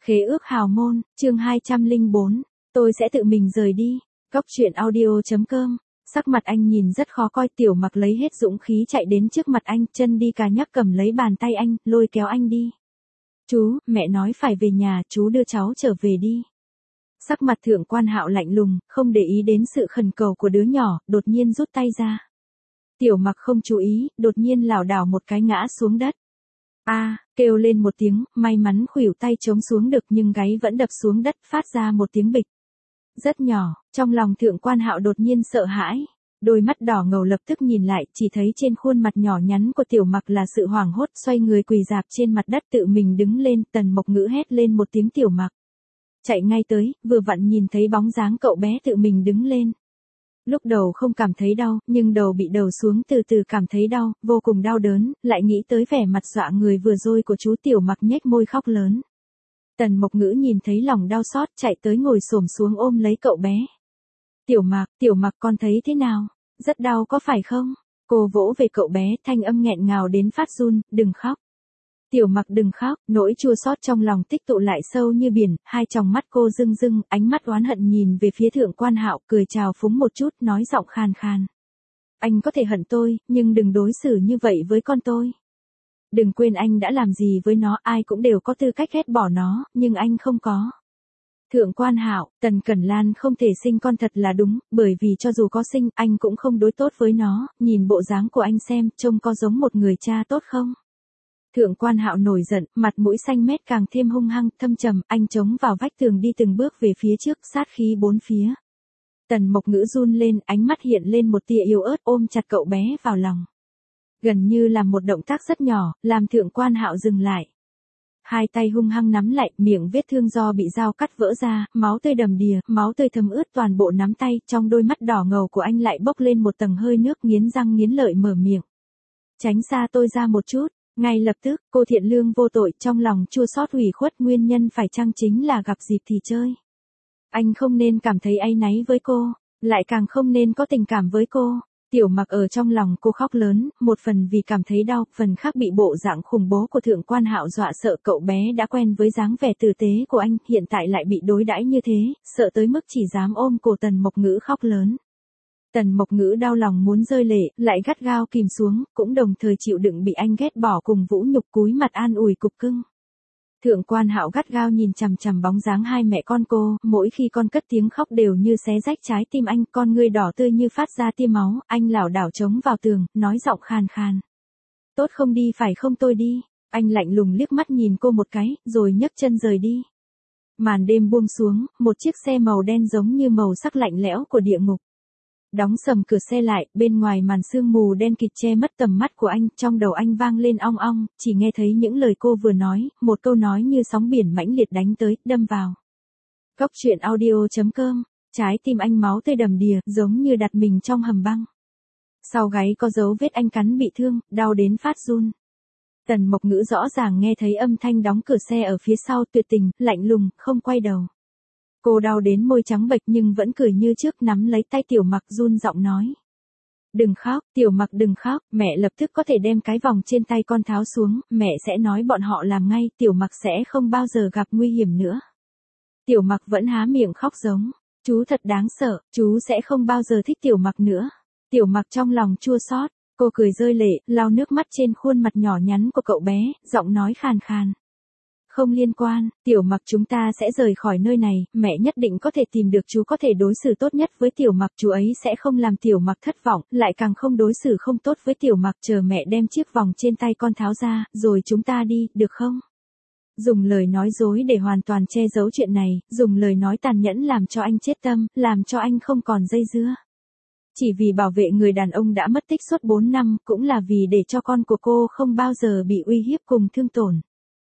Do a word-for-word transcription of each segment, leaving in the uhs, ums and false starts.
Khế ước hào môn, chương hai trăm lẻ bốn, tôi sẽ tự mình rời đi. Góc truyện audio.com. Sắc mặt anh nhìn rất khó coi, Tiểu Mặc lấy hết dũng khí chạy đến trước mặt anh, chân đi cà nhắc cầm lấy bàn tay anh, lôi kéo anh đi. Chú, mẹ nói phải về nhà, chú đưa cháu trở về đi. Sắc mặt Thượng Quan Hạo lạnh lùng, không để ý đến sự khẩn cầu của đứa nhỏ, đột nhiên rút tay ra. Tiểu Mặc không chú ý, đột nhiên lảo đảo một cái ngã xuống đất. A, à, kêu lên một tiếng, may mắn khuỷu tay chống xuống được nhưng gáy vẫn đập xuống đất, phát ra một tiếng bịch. Rất nhỏ, trong lòng Thượng Quan Hạo đột nhiên sợ hãi, đôi mắt đỏ ngầu lập tức nhìn lại, chỉ thấy trên khuôn mặt nhỏ nhắn của Tiểu Mặc là sự hoảng hốt, xoay người quỳ rạp trên mặt đất tự mình đứng lên. Tần Mộc Ngữ hét lên một tiếng, Tiểu Mặc chạy ngay tới, vừa vặn nhìn thấy bóng dáng cậu bé tự mình đứng lên. Lúc đầu không cảm thấy đau, nhưng đầu bị đầu xuống từ từ cảm thấy đau, vô cùng đau đớn, lại nghĩ tới vẻ mặt dọa người vừa rồi của chú, Tiểu Mặc nhếch môi khóc lớn. Tần Mộc Ngữ nhìn thấy lòng đau xót, chạy tới ngồi xổm xuống ôm lấy cậu bé. Tiểu Mặc, Tiểu Mặc con thấy thế nào? Rất đau có phải không? Cô vỗ về cậu bé, thanh âm nghẹn ngào đến phát run, đừng khóc. Tiểu Mặc đừng khóc, nỗi chua xót trong lòng tích tụ lại sâu như biển, hai tròng mắt cô rưng rưng, ánh mắt oán hận nhìn về phía Thượng Quan Hạo, cười chào phúng một chút, nói giọng khan khan. Anh có thể hận tôi, nhưng đừng đối xử như vậy với con tôi. Đừng quên anh đã làm gì với nó, ai cũng đều có tư cách ghét bỏ nó, nhưng anh không có. Thượng Quan Hạo, Tần Cẩn Lan không thể sinh con thật là đúng, bởi vì cho dù có sinh, anh cũng không đối tốt với nó, nhìn bộ dáng của anh xem, trông có giống một người cha tốt không? Thượng Quan Hạo nổi giận, mặt mũi xanh mét càng thêm hung hăng, thâm trầm, anh chống vào vách tường đi từng bước về phía trước, sát khí bốn phía. Tần Mộc Ngữ run lên, ánh mắt hiện lên một tia yếu ớt, ôm chặt cậu bé vào lòng. Gần như làm một động tác rất nhỏ, làm Thượng Quan Hạo dừng lại. Hai tay hung hăng nắm lại, miệng vết thương do bị dao cắt vỡ ra, máu tươi đầm đìa, máu tươi thấm ướt toàn bộ nắm tay, trong đôi mắt đỏ ngầu của anh lại bốc lên một tầng hơi nước, nghiến răng nghiến lợi mở miệng. Tránh xa tôi ra một chút. Ngay lập tức, cô thiện lương vô tội, trong lòng chua xót ủy khuất, nguyên nhân phải chăng chính là gặp dịp thì chơi. Anh không nên cảm thấy áy náy với cô, lại càng không nên có tình cảm với cô. Tiểu Mặc ở trong lòng cô khóc lớn, một phần vì cảm thấy đau, phần khác bị bộ dạng khủng bố của Thượng Quan Hạo dọa sợ. Cậu bé đã quen với dáng vẻ tử tế của anh, hiện tại lại bị đối đãi như thế, sợ tới mức chỉ dám ôm cổ Tần Mộc Ngữ khóc lớn. Tần Mộc Ngữ đau lòng muốn rơi lệ, lại gắt gao kìm xuống, cũng đồng thời chịu đựng bị anh ghét bỏ cùng vũ nhục, cúi mặt an ủi cục cưng. Thượng Quan Hạo gắt gao nhìn chằm chằm bóng dáng hai mẹ con cô, mỗi khi con cất tiếng khóc đều như xé rách trái tim anh, con ngươi đỏ tươi như phát ra tia máu, anh lảo đảo chống vào tường, nói giọng khan khan. Tốt không đi phải không tôi đi, anh lạnh lùng liếc mắt nhìn cô một cái, rồi nhấc chân rời đi. Màn đêm buông xuống, một chiếc xe màu đen giống như màu sắc lạnh lẽo của địa ngục. Đóng sầm cửa xe lại, bên ngoài màn sương mù đen kịt che mất tầm mắt của anh, trong đầu anh vang lên ong ong, chỉ nghe thấy những lời cô vừa nói, một câu nói như sóng biển mãnh liệt đánh tới, đâm vào. Góc truyện audio.com, trái tim anh máu tươi đầm đìa, giống như đặt mình trong hầm băng. Sau gáy có dấu vết anh cắn bị thương, đau đến phát run. Tần Mộc Ngữ rõ ràng nghe thấy âm thanh đóng cửa xe ở phía sau, tuyệt tình, lạnh lùng, không quay đầu. Cô đau đến môi trắng bệch nhưng vẫn cười như trước, nắm lấy tay Tiểu Mặc run giọng nói. Đừng khóc, Tiểu Mặc đừng khóc, mẹ lập tức có thể đem cái vòng trên tay con tháo xuống, mẹ sẽ nói bọn họ làm ngay, Tiểu Mặc sẽ không bao giờ gặp nguy hiểm nữa. Tiểu Mặc vẫn há miệng khóc giống, chú thật đáng sợ, chú sẽ không bao giờ thích Tiểu Mặc nữa. Tiểu Mặc trong lòng chua xót, cô cười rơi lệ, lau nước mắt trên khuôn mặt nhỏ nhắn của cậu bé, giọng nói khàn khàn. Không liên quan, Tiểu Mặc chúng ta sẽ rời khỏi nơi này, mẹ nhất định có thể tìm được chú có thể đối xử tốt nhất với Tiểu Mặc, chú ấy sẽ không làm Tiểu Mặc thất vọng, lại càng không đối xử không tốt với Tiểu Mặc, chờ mẹ đem chiếc vòng trên tay con tháo ra, rồi chúng ta đi, được không? Dùng lời nói dối để hoàn toàn che giấu chuyện này, dùng lời nói tàn nhẫn làm cho anh chết tâm, làm cho anh không còn dây dưa. Chỉ vì bảo vệ người đàn ông đã mất tích suốt bốn năm, cũng là vì để cho con của cô không bao giờ bị uy hiếp cùng thương tổn.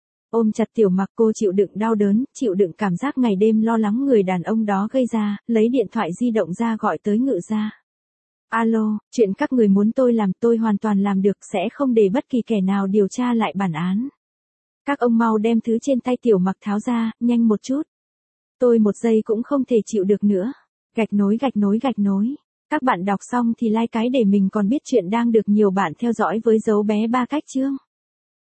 Ôm chặt Tiểu Mặc, cô chịu đựng đau đớn, chịu đựng cảm giác ngày đêm lo lắng người đàn ông đó gây ra, lấy điện thoại di động ra gọi tới Ngự gia. Alo, chuyện các người muốn tôi làm tôi hoàn toàn làm được, sẽ không để bất kỳ kẻ nào điều tra lại bản án. Các ông mau đem thứ trên tay Tiểu Mặc tháo ra, nhanh một chút. Tôi một giây cũng không thể chịu được nữa. Gạch nối gạch nối gạch nối. Các bạn đọc xong thì like cái để mình còn biết chuyện đang được nhiều bạn theo dõi với dấu bé ba cách chương.